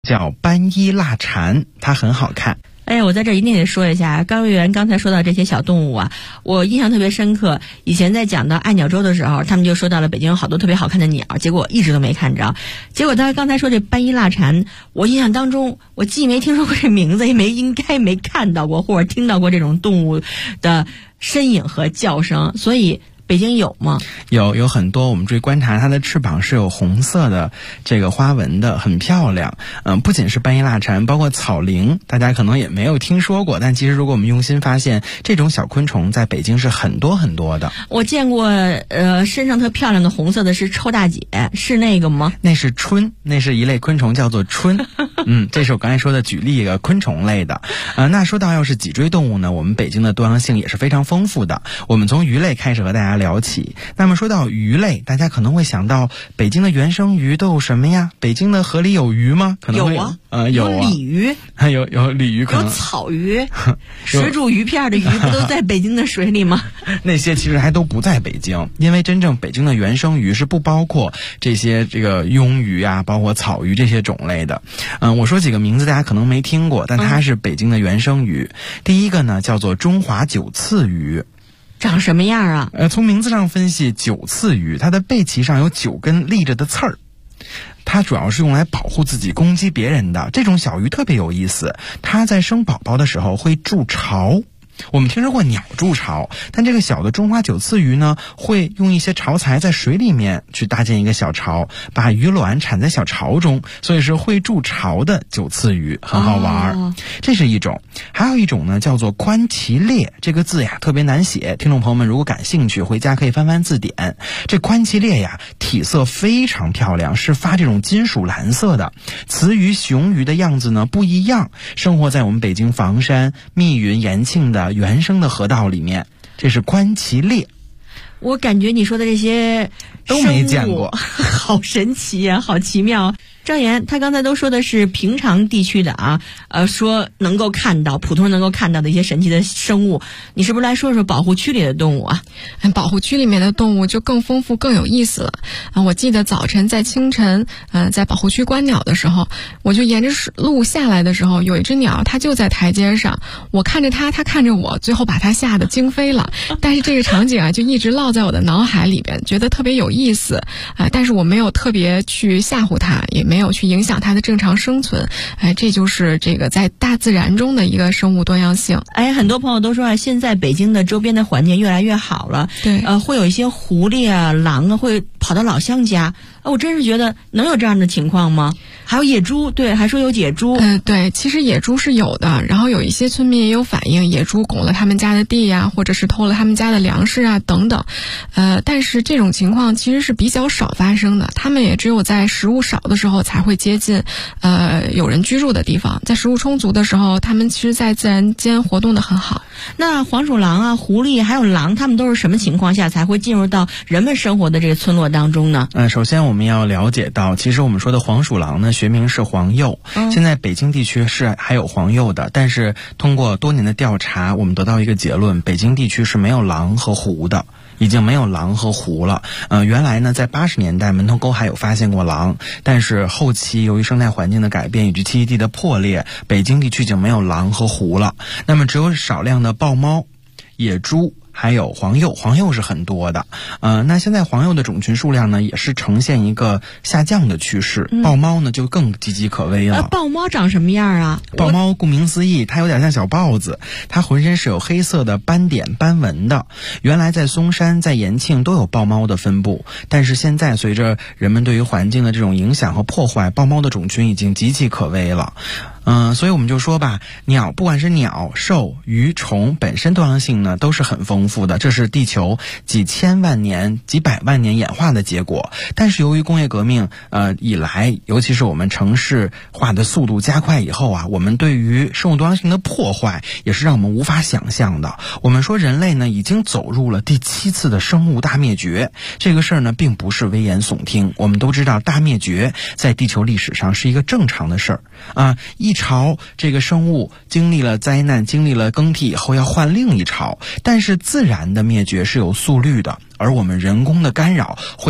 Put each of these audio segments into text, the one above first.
叫斑衣蜡蝉，它很好看。 哎，我在这一定得说一下，高委员刚才说到这些小动物啊，我印象特别深刻。以前在讲到爱鸟周的时候，他们就说到了北京有好多特别好看的鸟，结果我一直都没看着。结果他刚才说这斑衣蜡蝉，我印象当中我既没听说过这名字，也应该没看到过或者听到过这种动物的身影和叫声，所以北京有吗？ 有很多，我们注意观察，它的翅膀是有红色的这个花纹的，很漂亮。不仅是斑衣蜡蝉，包括草蛉，大家可能也没有听说过，但其实如果我们用心发现，这种小昆虫在北京是很多很多的。 我见过身上特漂亮的红色的是臭大姐，是那个吗？ 那是鹑，那是一类昆虫，叫做鹑。这是我刚才说的举例一个昆虫类的。那说到要是脊椎动物呢，我们北京的多样性也是非常丰富的。我们从鱼类开始和大家聊起。那么说到鱼类，大家可能会想到北京的原生鱼都有什么呀？北京的河里有鱼吗？可能会有啊， 有鲤鱼， 有鲤鱼，可能有草鱼，水煮鱼片的鱼不都在北京的水里吗？ 那些其实还都不在北京，因为真正北京的原生鱼是不包括这些鳙鱼啊，包括草鱼这些种类的。我说几个名字大家可能没听过，但它是北京的原生鱼。第一个呢叫做中华九刺鱼。 长什么样啊？ 从名字上分析，九刺鱼，它的背鳍上有9根立着的刺儿，它主要是用来保护自己、攻击别人的。这种小鱼特别有意思，它在生宝宝的时候会筑巢。我们听说过鸟筑巢，但这个小的中华九刺鱼呢，会用一些巢材在水里面去搭建一个小巢，把鱼卵产在小巢中，所以是会筑巢的九刺鱼，很好玩。这是一种。还有一种呢叫做宽鳍鬣，这个字呀特别难写，听众朋友们如果感兴趣回家可以翻翻字典。这宽鳍鬣呀体色非常漂亮，是发这种金属蓝色的。雌鱼雄鱼的样子呢不一样，生活在我们北京房山、密云、延庆的原生的河道里面。这是宽鳍鬣。 我感觉你说的这些都没见过， 好神奇啊，好奇妙。张岩他刚才都说的是平常地区的啊，说能够看到普通人能够看到的一些神奇的生物，你是不是来说说保护区里的动物啊？ 保护区里面的动物就更丰富更有意思了我记得早晨在清晨在保护区观鸟的时候，我就沿着路下来的时候，有一只鸟它就在台阶上，我看着它，它看着我，最后把它吓得惊飞了。但是这个场景就一直烙在我的脑海里边，觉得特别有意思但是我没有特别去吓唬它，也没有去影响它的正常生存这就是这个在大自然中的一个生物多样性。 很多朋友都说现在北京的周边的环境越来越好了， 对， 会有一些狐狸啊、狼啊会跑到老乡家，我真是觉得能有这样的情况吗？还有野猪，对，还说有野猪。 对，其实野猪是有的，然后有一些村民也有反映，野猪拱了他们家的地呀，或者是偷了他们家的粮食啊等等。但是这种情况其实是比较少发生的，他们也只有在食物少的时候才会接近有人居住的地方，在食物充足的时候，他们其实在自然间活动得很好。 那黄鼠狼啊、狐狸还有狼，他们都是什么情况下才会进入到人们生活的这个村落当中呢？ 首先我们要了解到，其实我们说的黄鼠狼呢，学名是黄鼬。现在北京地区是还有黄鼬的，但是通过多年的调查，我们得到一个结论，北京地区是没有狼和狐的。已经没有狼和狐了。原来呢，在80年代门头沟还有发现过狼，但是后期由于生态环境的改变以及栖息地的破裂，北京地区已经没有狼和狐了。那么只有少量的豹猫、野猪。还有黄鼬，黄鼬是很多的。那现在黄鼬的种群数量呢，也是呈现一个下降的趋势。豹猫呢就更岌岌可危了。 豹猫长什么样啊？ 豹猫顾名思义，它有点像小豹子，它浑身是有黑色的斑点斑纹的。原来在松山、在延庆都有豹猫的分布，但是现在随着人们对于环境的这种影响和破坏，豹猫的种群已经岌岌可危了。所以我们就说吧，鸟不管是鸟、兽、鱼、虫，本身多样性呢都是很丰富的，这是地球几千万年、几百万年演化的结果。但是由于工业革命以来，尤其是我们城市化的速度加快以后我们对于生物多样性的破坏也是让我们无法想象的。我们说人类呢已经走入了第7次的生物大灭绝，这个事儿呢并不是危言耸听。我们都知道大灭绝在地球历史上是一个正常的事儿一巢这个生物经历了灾难，经历了更替以后要换另一巢，但是自然的灭绝是有速率的，而我们人工的干扰会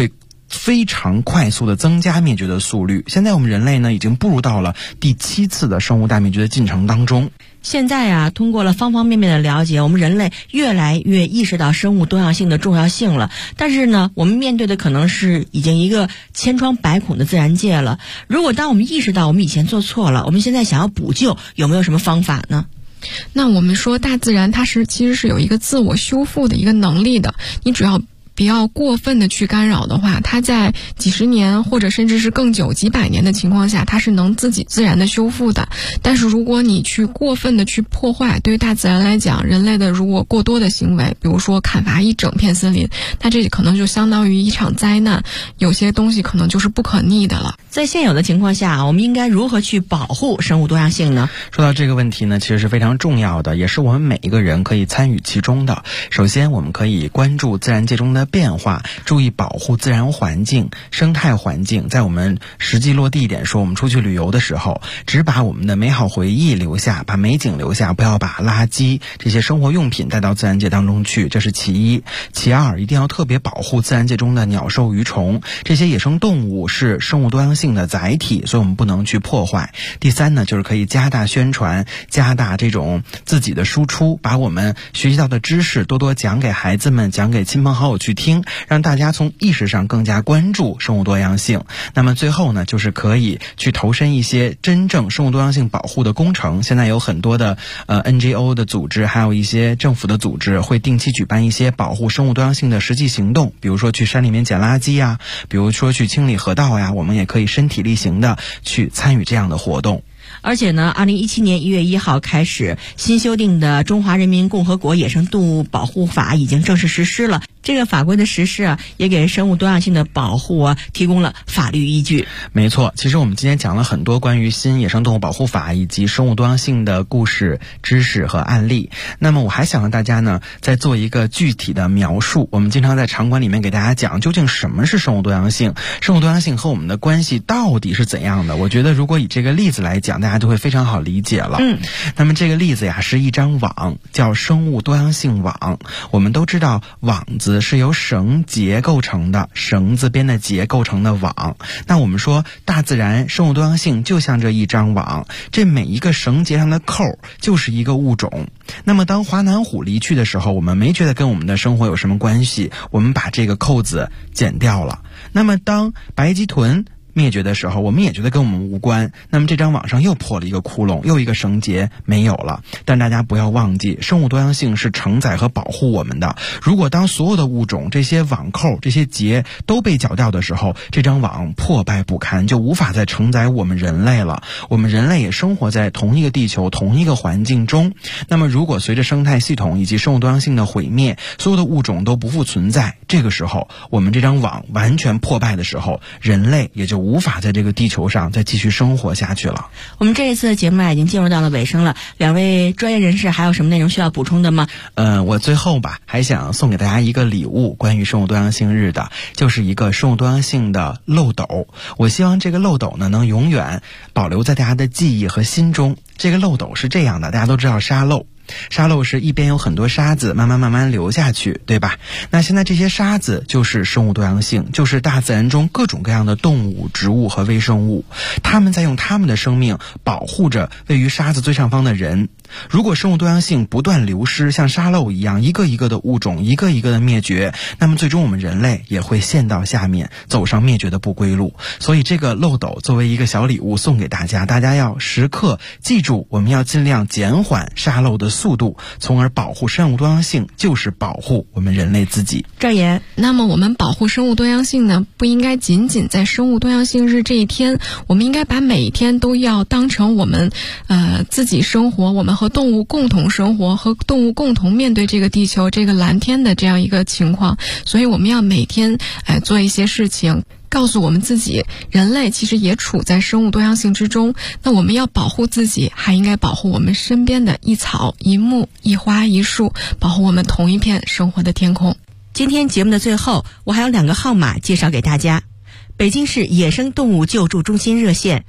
非常快速的增加灭绝的速率。现在我们人类呢，已经步入到了第7次的生物大灭绝的进程当中。 现在啊，通过了方方面面的了解，我们人类越来越意识到生物多样性的重要性了。但是呢，我们面对的可能是已经一个千疮百孔的自然界了。如果当我们意识到我们以前做错了，我们现在想要补救，有没有什么方法呢？ 那我们说大自然它其实是有一个自我修复的一个能力的，你只要不要过分的去干扰的话，它在几十年或者甚至是更久几百年的情况下，它是能自己自然的修复的。但是如果你去过分的去破坏，对于大自然来讲，人类的如果过多的行为，比如说砍伐一整片森林，那这可能就相当于一场灾难，有些东西可能就是不可逆的了。 在现有的情况下，我们应该如何去保护生物多样性呢？ 说到这个问题呢，其实是非常重要的，也是我们每一个人可以参与其中的。首先，我们可以关注自然界中的变化，注意保护自然环境、生态环境。在我们实际落地一点说，我们出去旅游的时候，只把我们的美好回忆留下，把美景留下，不要把垃圾这些生活用品带到自然界当中去，这是其一。其二，一定要特别保护自然界中的鸟兽鱼虫，这些野生动物是生物多样性的载体，所以我们不能去破坏。第三呢，就是可以加大宣传，加大这种自己的输出，把我们学习到的知识多多讲给孩子们，讲给亲朋好友去听，让大家从意识上更加关注生物多样性。那么最后呢，就是可以去投身一些真正生物多样性保护的工程。现在有很多的NGO 的组织，还有一些政府的组织会定期举办一些保护生物多样性的实际行动，比如说去山里面捡垃圾呀，比如说去清理河道呀，我们也可以身体力行的去参与这样的活动。 而且呢，2017年1月1号开始，新修订的《中华人民共和国野生动物保护法》已经正式实施了。这个法规的实施啊，也给生物多样性的保护啊提供了法律依据。 没错，其实我们今天讲了很多关于新野生动物保护法以及生物多样性的故事、知识和案例。那么我还想让大家呢再做一个具体的描述。我们经常在场馆里面给大家讲，究竟什么是生物多样性？生物多样性和我们的关系到底是怎样的？我觉得如果以这个例子来讲，大家就会非常好理解了。那么这个例子呀，是一张网，叫生物多样性网。我们都知道网子是由绳结构成的，绳子编的结构成的网。那我们说大自然生物多样性就像这一张网，这每一个绳结上的扣就是一个物种。那么当华南虎离去的时候，我们没觉得跟我们的生活有什么关系，我们把这个扣子剪掉了。那么当白鳍豚灭绝的时候，我们也觉得跟我们无关，那么这张网上又破了一个窟窿，又一个绳结没有了。但大家不要忘记，生物多样性是承载和保护我们的。如果当所有的物种，这些网扣、这些结都被绞掉的时候，这张网破败不堪，就无法再承载我们人类了。我们人类也生活在同一个地球、同一个环境中。那么如果随着生态系统以及生物多样性的毁灭，所有的物种都不复存在，这个时候我们这张网完全破败的时候，人类也就无法在这个地球上再继续生活下去了。 我们这一次的节目已经进入到了尾声了，两位专业人士还有什么内容需要补充的吗？ 我最后吧，还想送给大家一个礼物，关于生物多样性日的，就是一个生物多样性的漏斗。我希望这个漏斗呢，能永远保留在大家的记忆和心中。这个漏斗是这样的，大家都知道沙漏。沙漏是一边有很多沙子慢慢流下去，对吧？那现在这些沙子就是生物多样性，就是大自然中各种各样的动物、植物和微生物，他们在用他们的生命保护着位于沙子最上方的人。如果生物多样性不断流失，像沙漏一样一个一个的物种一个一个的灭绝，那么最终我们人类也会陷到下面，走上灭绝的不归路。所以这个漏斗作为一个小礼物送给大家，大家要时刻记住，我们要尽量减缓沙漏的速度，从而保护生物多样性，就是保护我们人类自己。 赵岩， 那么我们保护生物多样性呢，不应该仅仅在生物多样性日这一天，我们应该把每一天都要当成我们自己生活，我们和动物共同生活，和动物共同面对这个地球这个蓝天的这样一个情况。所以我们要每天做一些事情，告诉我们自己，人类其实也处在生物多样性之中。那我们要保护自己，还应该保护我们身边的一草一木一花一树，保护我们同一片生活的天空。 今天节目的最后，我还有2个号码介绍给大家。北京市野生动物救助中心热线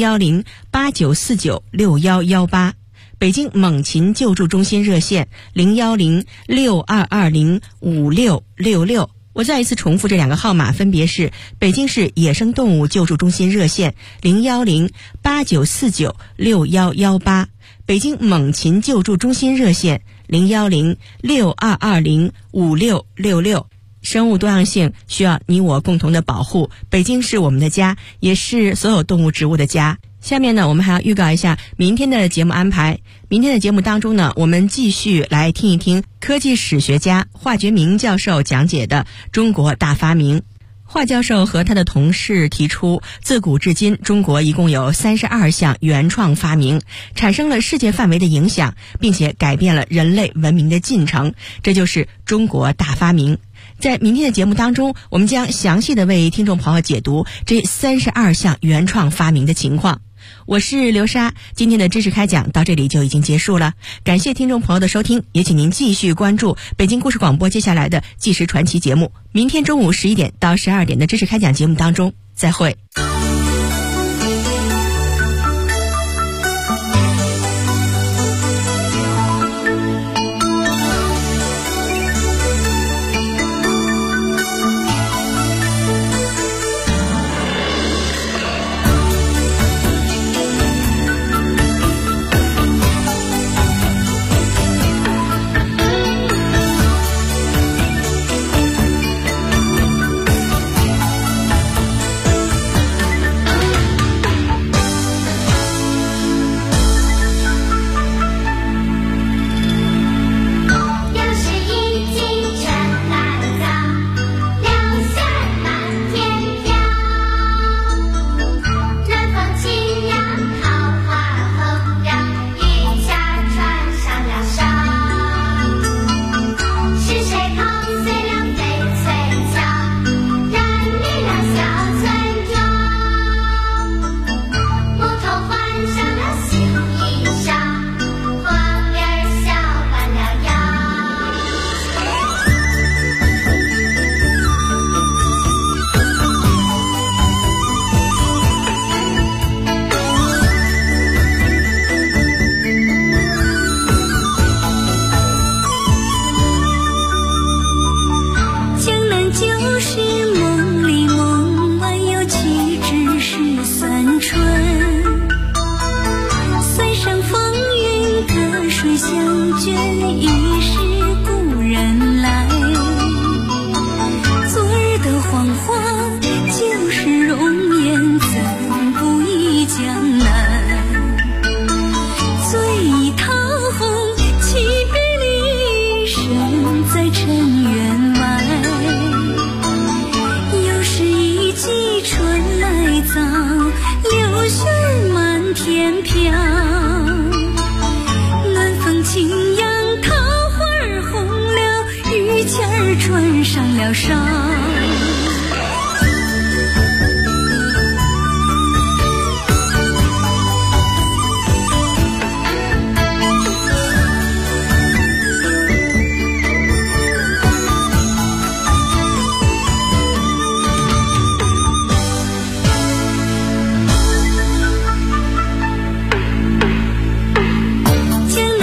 010-8949-6118，北京猛禽救助中心热线010-6220-5666。 我再一次重复这2个号码，分别是北京市野生动物救助中心热线010-8949-6118，北京猛禽救助中心热线010-6220-5666。生物多样性需要你我共同的保护，北京是我们的家，也是所有动物植物的家。下面呢，我们还要预告一下明天的节目安排。明天的节目当中呢，我们继续来听一听科技史学家华觉明教授讲解的中国大发明。华教授和他的同事提出，自古至今中国一共有32项原创发明，产生了世界范围的影响，并且改变了人类文明的进程，这就是中国大发明。在明天的节目当中，我们将详细的为听众朋友解读这32项原创发明的情况。我是刘莎，今天的知识开讲到这里就已经结束了，感谢听众朋友的收听，也请您继续关注北京故事广播接下来的纪实传奇节目。明天中午11点到12点的知识开讲节目当中再会。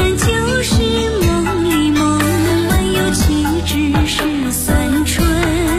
江南旧时梦里梦，万有岂止是三春。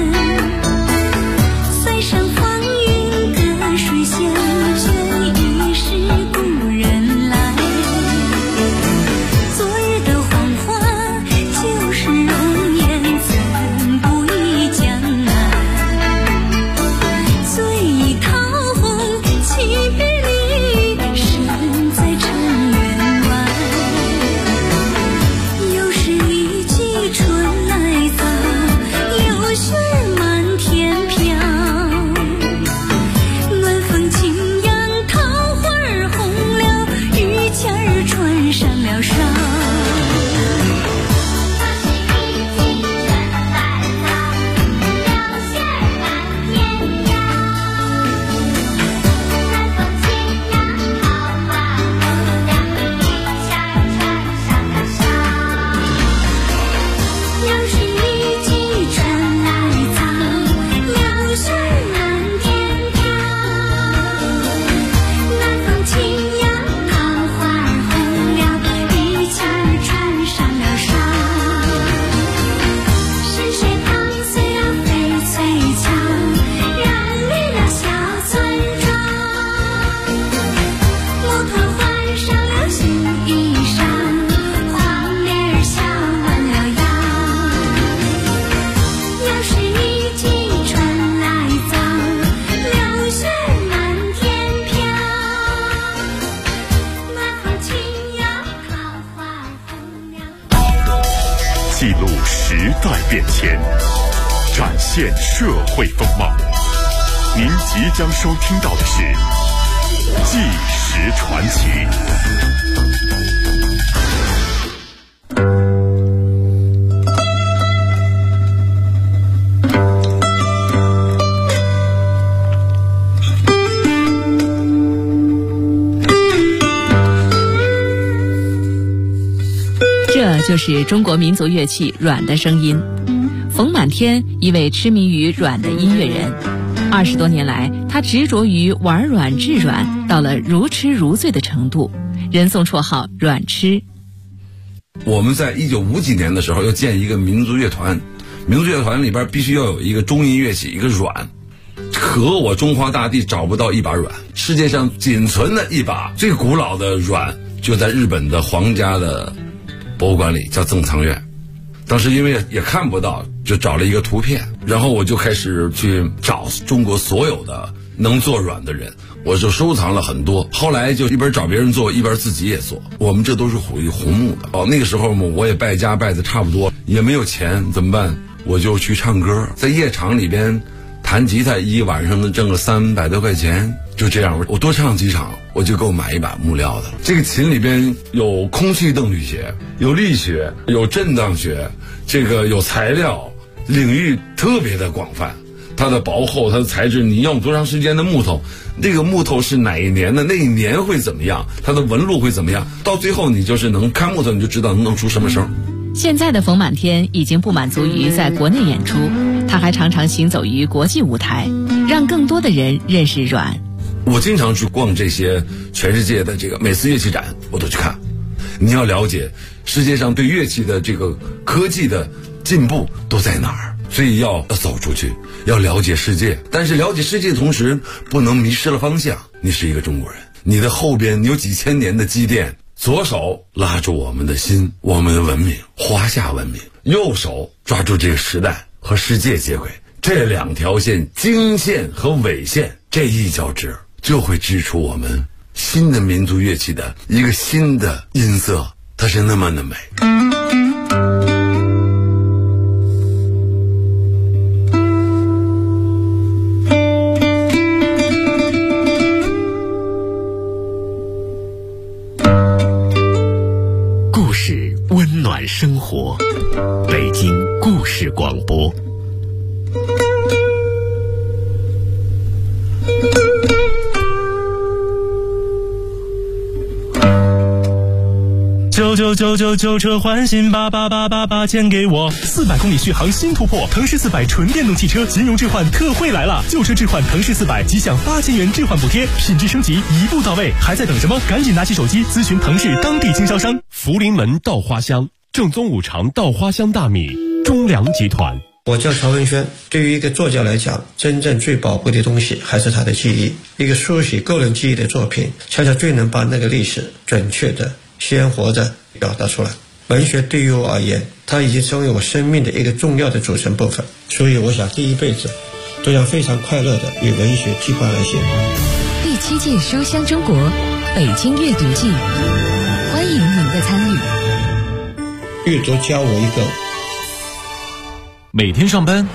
录时代变迁，展现社会风貌。您即将收听到的是《纪实传奇》。 这就是中国民族乐器阮的声音。冯满天，一位痴迷于阮的音乐人，20多年来，他执着于玩阮制阮，到了如痴如醉的程度，人送绰号阮痴。 我们在1950几年的时候要建一个民族乐团，民族乐团里边必须要有一个中音乐器，一个阮。可我中华大地找不到一把阮，世界上仅存的一把最古老的阮就在日本的皇家的博物馆里，叫赠藏院。当时因为也看不到，就找了一个图片，然后我就开始去找中国所有的能做阮的人，我就收藏了很多。后来就一边找别人做，一边自己也做。我们这都是属于红木的。那个时候我也败家败的差不多，也没有钱，怎么办？我就去唱歌，在夜场里边弹吉他，一晚上能挣个300多块钱。就这样，我多唱几场，我就够买一把木料的。这个琴里边有空气动力学，有力学，有震荡学，这个有材料，领域特别的广泛。它的薄厚，它的材质，你用多长时间的木头，那个木头是哪一年的，那一年会怎么样，它的纹路会怎么样，到最后你就是能看木头，你就知道能弄出什么声。 现在的冯满天已经不满足于在国内演出，他还常常行走于国际舞台，让更多的人认识阮。 我经常去逛这些全世界的这个每次乐器展，我都去看。你要了解世界上对乐器的这个科技的进步都在哪儿，所以要走出去，要了解世界。但是了解世界的同时，不能迷失了方向。你是一个中国人，你的后边有几千年的积淀，左手拉住我们的心，我们的文明，华夏文明；右手抓住这个时代和世界接轨。这两条线，经线和纬线，这一交织，就会织出我们新的民族乐器的一个新的音色，它是那么的美。 故事温暖生活，北京故事广播。 999车换新88888钱给我，400公里续航新突破，腾势400纯电动汽车金融置换特惠来了，旧车置换腾势400即享8000元置换补贴，品质升级一步到位，还在等什么？赶紧拿起手机咨询腾势当地经销商。 福临门稻花香，正宗五常稻花香大米，中粮集团。 我叫曹文轩。对于一个作家来讲，真正最宝贵的东西还是他的记忆。一个书写个人记忆的作品，恰恰最能把那个历史准确的鲜活的表达出来。文学对于我而言，它已经成为我生命的一个重要的组成部分，所以我想这一辈子都要非常快乐的与文学结伴而行。 第7届书香中国北京阅读季，欢迎您的参与。 阅读教我一个。 每天上班